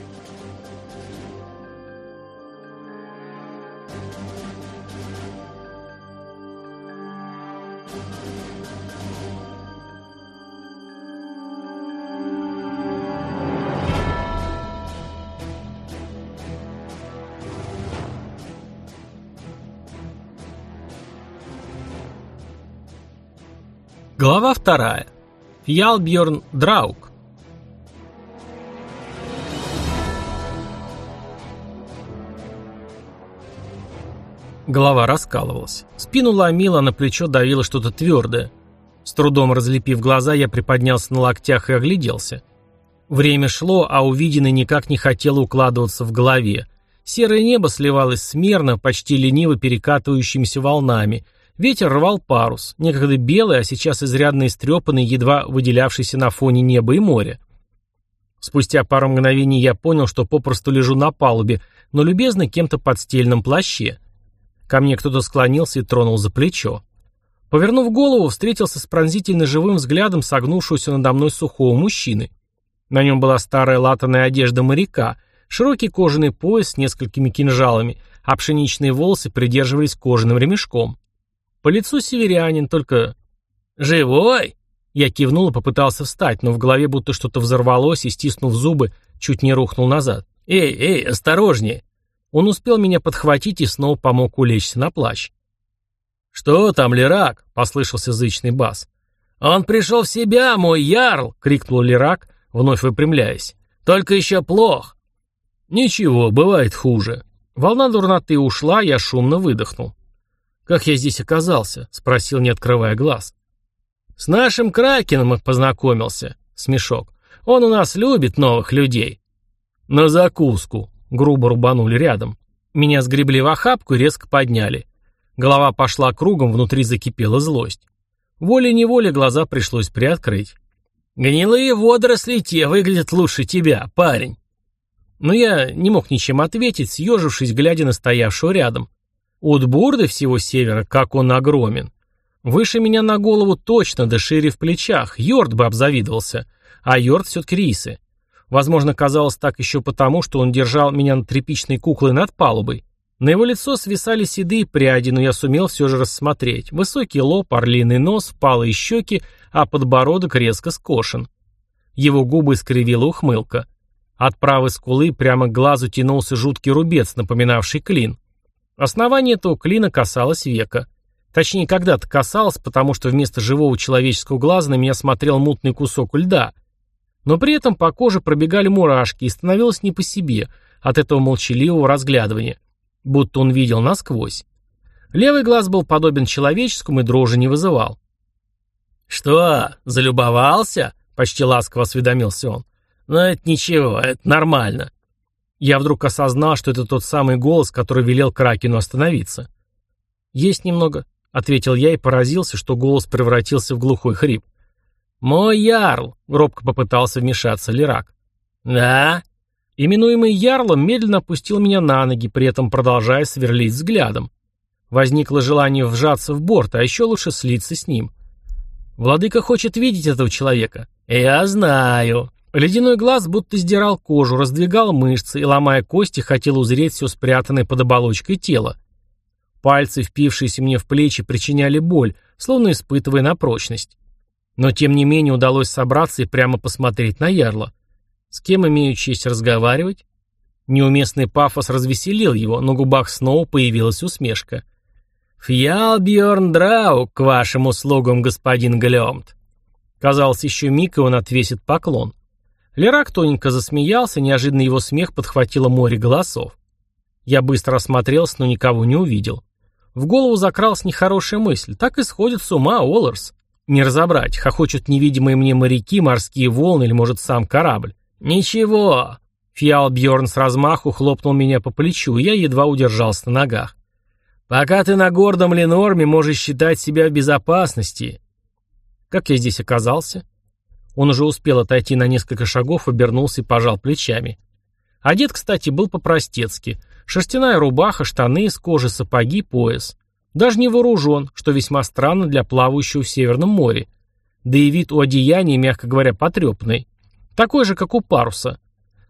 Глава 2. Фьялбьорн Драук. Голова раскалывалась. Спину ломило, на плечо давило что-то твердое. С трудом разлепив глаза, я приподнялся на локтях и огляделся. Время шло, а увиденное никак не хотело укладываться в голове. Серое небо сливалось с мерно, почти лениво перекатывающимися волнами. Ветер рвал парус, некогда белый, а сейчас изрядно истрепанный, едва выделявшийся на фоне неба и моря. Спустя пару мгновений я понял, что попросту лежу на палубе, но любезно кем-то подстеленном плаще. Ко мне кто-то склонился и тронул за плечо. Повернув голову, встретился с пронзительно живым взглядом согнувшегося надо мной сухого мужчины. На нем была старая латаная одежда моряка, широкий кожаный пояс с несколькими кинжалами, а пшеничные волосы придерживались кожаным ремешком. По лицу северянин, только... «Живой?» Я кивнул и попытался встать, но в голове будто что-то взорвалось и, стиснув зубы, чуть не рухнул назад. «Эй, осторожнее!» Он успел меня подхватить и снова помог улечься на плащ. «Что там, Лирак?» — послышался зычный бас. «Он пришел в себя, мой ярл!» — крикнул Лирак, вновь выпрямляясь. «Только еще плох!» «Ничего, бывает хуже». Волна дурноты ушла, я шумно выдохнул. «Как я здесь оказался?» — спросил, не открывая глаз. «С нашим Кракеном познакомился», — смешок. «Он у нас любит новых людей». «На закуску», — грубо рубанули рядом. Меня сгребли в охапку и резко подняли. Голова пошла кругом, внутри закипела злость. Волей-неволей глаза пришлось приоткрыть. «Гнилые водоросли те выглядят лучше тебя, парень». Но я не мог ничем ответить, съежившись, глядя на стоявшего рядом. Утбурды всего севера, как он огромен. Выше меня на голову точно, да шире в плечах. Йорд бы обзавидовался. А Йорд все-таки рисы. Возможно, казалось так еще потому, что он держал меня над тряпичной куклой над палубой. На его лицо свисали седые пряди, но я сумел все же рассмотреть. Высокий лоб, орлиный нос, впалые щеки, а подбородок резко скошен. Его губы искривила ухмылка. От правой скулы прямо к глазу тянулся жуткий рубец, напоминавший клин. Основание этого клина касалось века. Точнее, когда-то касалось, потому что вместо живого человеческого глаза на меня смотрел мутный кусок льда. Но при этом по коже пробегали мурашки, и становилось не по себе от этого молчаливого разглядывания, будто он видел насквозь. Левый глаз был подобен человеческому и дрожи не вызывал. «Что, залюбовался?» — почти ласково осведомился он. «Но это ничего, это нормально». Я вдруг осознал, что это тот самый голос, который велел Кракену остановиться. «Есть немного», — ответил я и поразился, что голос превратился в глухой хрип. «Мой ярл», — робко попытался вмешаться Лирак. «Да?» Именуемый ярлом медленно опустил меня на ноги, при этом продолжая сверлить взглядом. Возникло желание вжаться в борт, а еще лучше слиться с ним. «Владыка хочет видеть этого человека». «Я знаю». Ледяной глаз будто сдирал кожу, раздвигал мышцы и, ломая кости, хотел узреть все спрятанное под оболочкой тела. Пальцы, впившиеся мне в плечи, причиняли боль, словно испытывая на прочность. Но тем не менее удалось собраться и прямо посмотреть на ярла. С кем имею честь разговаривать? Неуместный пафос развеселил его, на губах снова появилась усмешка. «Фьялбьорн Драук, к вашим услугам, господин Глёмт». Казалось, еще миг, и он отвесит поклон. Лирак тоненько засмеялся, неожиданно его смех подхватило море голосов. Я быстро осмотрелся, но никого не увидел. В голову закралась нехорошая мысль. Так и сходит с ума Олларс. Не разобрать, хохочут невидимые мне моряки, морские волны или, может, сам корабль. «Ничего!» Фьялбьорн с размаху хлопнул меня по плечу, и я едва удержался на ногах. «Пока ты на гордом Ленорме, можешь считать себя в безопасности». Как я здесь оказался? Он уже успел отойти на несколько шагов, обернулся и пожал плечами. Одет, кстати, был по-простецки. Шерстяная рубаха, штаны из кожи, сапоги, пояс. Даже не вооружен, что весьма странно для плавающего в Северном море. Да и вид у одеяния, мягко говоря, потрепанный. Такой же, как у паруса.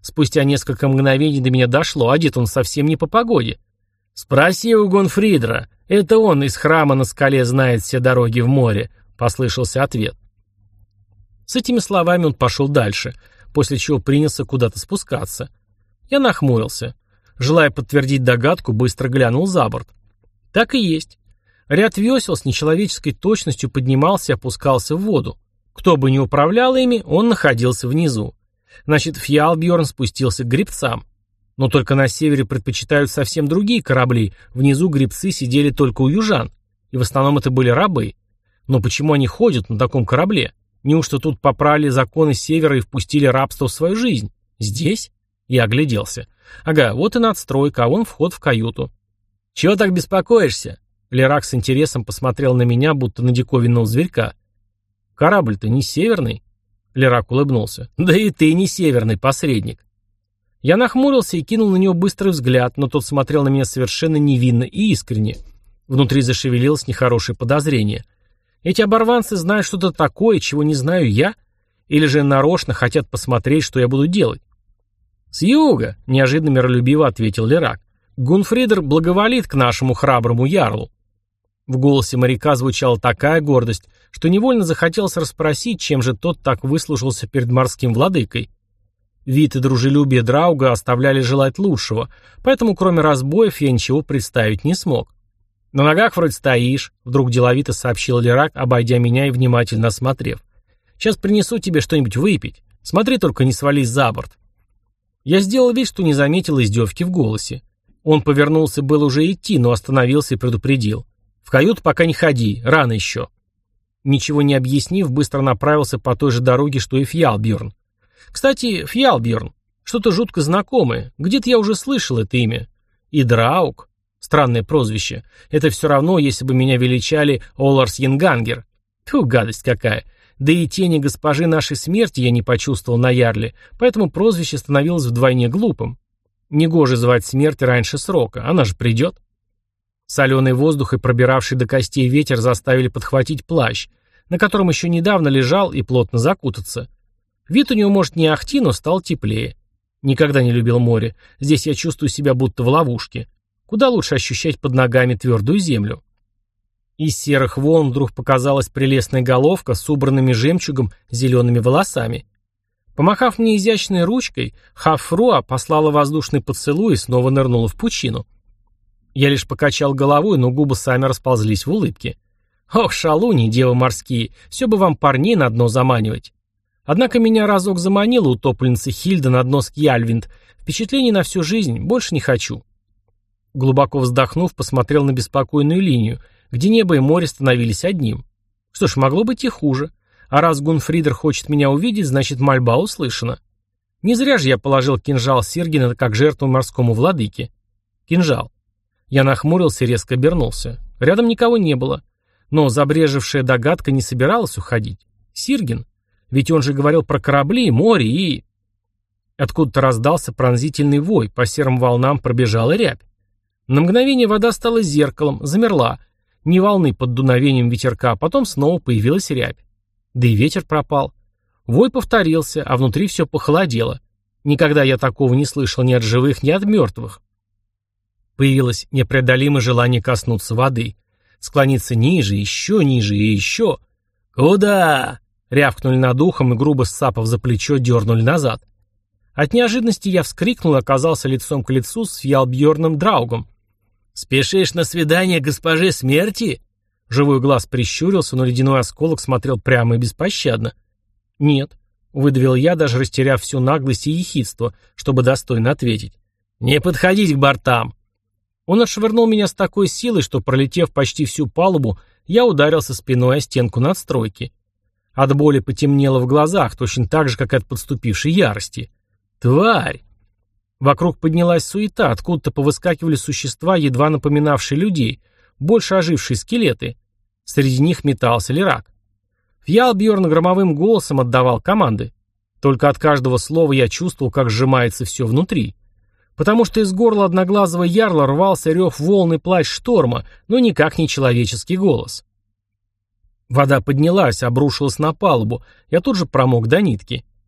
Спустя несколько мгновений до меня дошло, одет он совсем не по погоде. «Спроси у Гунфридра, это он из храма на скале знает все дороги в море», — послышался ответ. С этими словами он пошел дальше, после чего принялся куда-то спускаться. Я нахмурился. Желая подтвердить догадку, быстро глянул за борт. Так и есть. Ряд весел с нечеловеческой точностью поднимался и опускался в воду. Кто бы ни управлял ими, он находился внизу. Значит, Фьялбьорн спустился к гребцам. Но только на севере предпочитают совсем другие корабли. Внизу гребцы сидели только у южан. И в основном это были рабы. Но почему они ходят на таком корабле? Неужто тут поправили законы севера и впустили рабство в свою жизнь? Здесь? Я огляделся. Ага, вот и надстройка, а вон вход в каюту. «Чего так беспокоишься?» Лерак с интересом посмотрел на меня, будто на диковинного зверька. «Корабль-то не северный?» Лерак улыбнулся. «Да и ты не северный посредник». Я нахмурился и кинул на него быстрый взгляд, но тот смотрел на меня совершенно невинно и искренне. Внутри зашевелилось нехорошее подозрение. Эти оборванцы знают что-то такое, чего не знаю я? Или же нарочно хотят посмотреть, что я буду делать? «С юга», — неожиданно миролюбиво ответил Лерак. «Гунфридер благоволит к нашему храброму ярлу». В голосе моряка звучала такая гордость, что невольно захотелось расспросить, чем же тот так выслужился перед морским владыкой. Вид и дружелюбие Драуга оставляли желать лучшего, поэтому кроме разбоев я ничего представить не смог. «На ногах вроде стоишь», — вдруг деловито сообщил Лерак, обойдя меня и внимательно осмотрев. «Сейчас принесу тебе что-нибудь выпить. Смотри, только не свались за борт». Я сделал вид, что не заметил издевки в голосе. Он повернулся было уже идти, но остановился и предупредил. «В каюту пока не ходи, рано еще». Ничего не объяснив, быстро направился по той же дороге, что и Фьялбьорн. Кстати, Фьялбьорн, что-то жутко знакомое. Где-то я уже слышал это имя. И Драуг. Странное прозвище. Это все равно, если бы меня величали Оларс Янгангер. Тьфу, гадость какая. Да и тени госпожи нашей смерти я не почувствовал на ярле, поэтому прозвище становилось вдвойне глупым. Негоже звать смерть раньше срока, она же придет. Соленый воздух и пробиравший до костей ветер заставили подхватить плащ, на котором еще недавно лежал, и плотно закутаться. Вид у него, может, не ахти, но стал теплее. Никогда не любил море. Здесь я чувствую себя будто в ловушке. Куда лучше ощущать под ногами твердую землю. Из серых волн вдруг показалась прелестная головка с убранными жемчугом зелеными волосами. Помахав мне изящной ручкой, Хафруа послала воздушный поцелуй и снова нырнула в пучину. Я лишь покачал головой, но губы сами расползлись в улыбке. Ох, шалуни, девы морские, все бы вам парней на дно заманивать. Однако меня разок заманила утопленница Хильда на дно Скьяльвинд. Впечатлений на всю жизнь, больше не хочу. Глубоко вздохнув, посмотрел на беспокойную линию, где небо и море становились одним. Что ж, могло быть и хуже. А раз Гунфридер хочет меня увидеть, значит мольба услышана. Не зря же я положил кинжал Сиргина как жертву морскому владыке. Кинжал. Я нахмурился и резко обернулся. Рядом никого не было. Но забрежевшая догадка не собиралась уходить. Сиргин. Ведь он же говорил про корабли, море и... Откуда-то раздался пронзительный вой, по серым волнам пробежала рябь. На мгновение вода стала зеркалом, замерла. Не волны под дуновением ветерка, а потом снова появилась рябь. Да и ветер пропал. Вой повторился, а внутри все похолодело. Никогда я такого не слышал ни от живых, ни от мертвых. Появилось непреодолимое желание коснуться воды. Склониться ниже, еще ниже и еще. «Куда?» — рявкнули над ухом и, грубо сцапав за плечо, дернули назад. От неожиданности я вскрикнул и оказался лицом к лицу с Фьялбьорном Драугом. «Спешишь на свидание госпоже смерти?» Живой глаз прищурился, но ледяной осколок смотрел прямо и беспощадно. «Нет», — выдавил я, даже растеряв всю наглость и ехидство, чтобы достойно ответить. «Не подходить к бортам!» Он отшвырнул меня с такой силой, что, пролетев почти всю палубу, я ударился спиной о стенку надстройки. От боли потемнело в глазах, точно так же, как и от подступившей ярости. «Тварь!» Вокруг поднялась суета, откуда-то повыскакивали существа, едва напоминавшие людей, больше ожившие скелеты. Среди них метался Лерак. Фьялбьорн громовым голосом отдавал команды. Только от каждого слова я чувствовал, как сжимается все внутри. Потому что из горла одноглазого ярла рвался рев волн и плач шторма, но никак не человеческий голос. Вода поднялась, обрушилась на палубу, я тут же промок до нитки.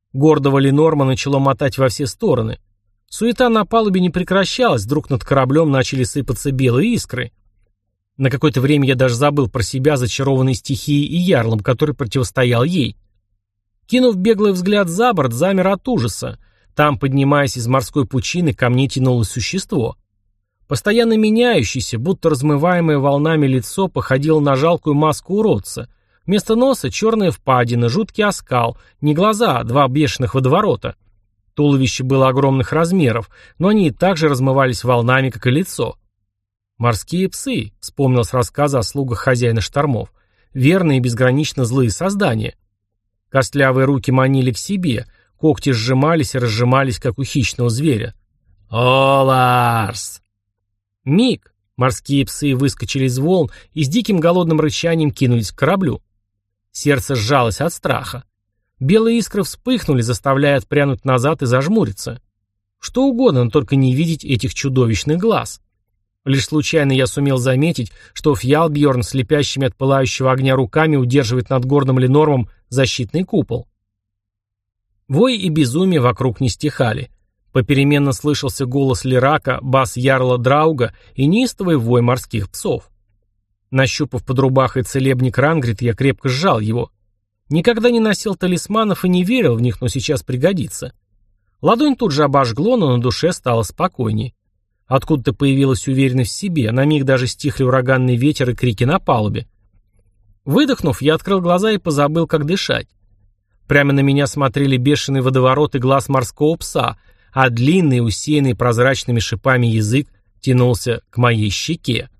Гордого Ленорма начало мотать во все стороны. Суета на палубе не прекращалась, вдруг над кораблем начали сыпаться белые искры. На какое-то время я даже забыл про себя, зачарованный стихией и ярлом, который противостоял ей. Кинув беглый взгляд за борт, замер от ужаса. Там, поднимаясь из морской пучины, ко мне тянулось существо. Постоянно меняющееся, будто размываемое волнами лицо походило на жалкую маску уродца. Вместо носа черная впадина, жуткий оскал, не глаза, а два бешеных водоворота. Туловище было огромных размеров, но они и так же размывались волнами, как и лицо. «Морские псы», — вспомнил с рассказа о слугах хозяина штормов. «Верные и безгранично злые создания». Костлявые руки манили к себе, когти сжимались и разжимались, как у хищного зверя. «О, Ларс!» Миг! Морские псы выскочили из волн и с диким голодным рычанием кинулись к кораблю. Сердце сжалось от страха. Белые искры вспыхнули, заставляя отпрянуть назад и зажмуриться. Что угодно, но только не видеть этих чудовищных глаз. Лишь случайно я сумел заметить, что Фьялбьорн с лепящими от пылающего огня руками удерживает над горным Ленормом защитный купол. Вой и безумие вокруг не стихали. Попеременно слышался голос Лирака, бас ярла Драуга и неистовый вой морских псов. Нащупав под рубахой целебник Рангрид, я крепко сжал его. Никогда не носил талисманов и не верил в них, но сейчас пригодится. Ладонь тут же обожгло, но на душе стало спокойней. Откуда-то появилась уверенность в себе, на миг даже стихли ураганный ветер и крики на палубе. Выдохнув, я открыл глаза и позабыл, как дышать. Прямо на меня смотрели бешеные водовороты глаз морского пса, а длинный, усеянный прозрачными шипами язык тянулся к моей щеке.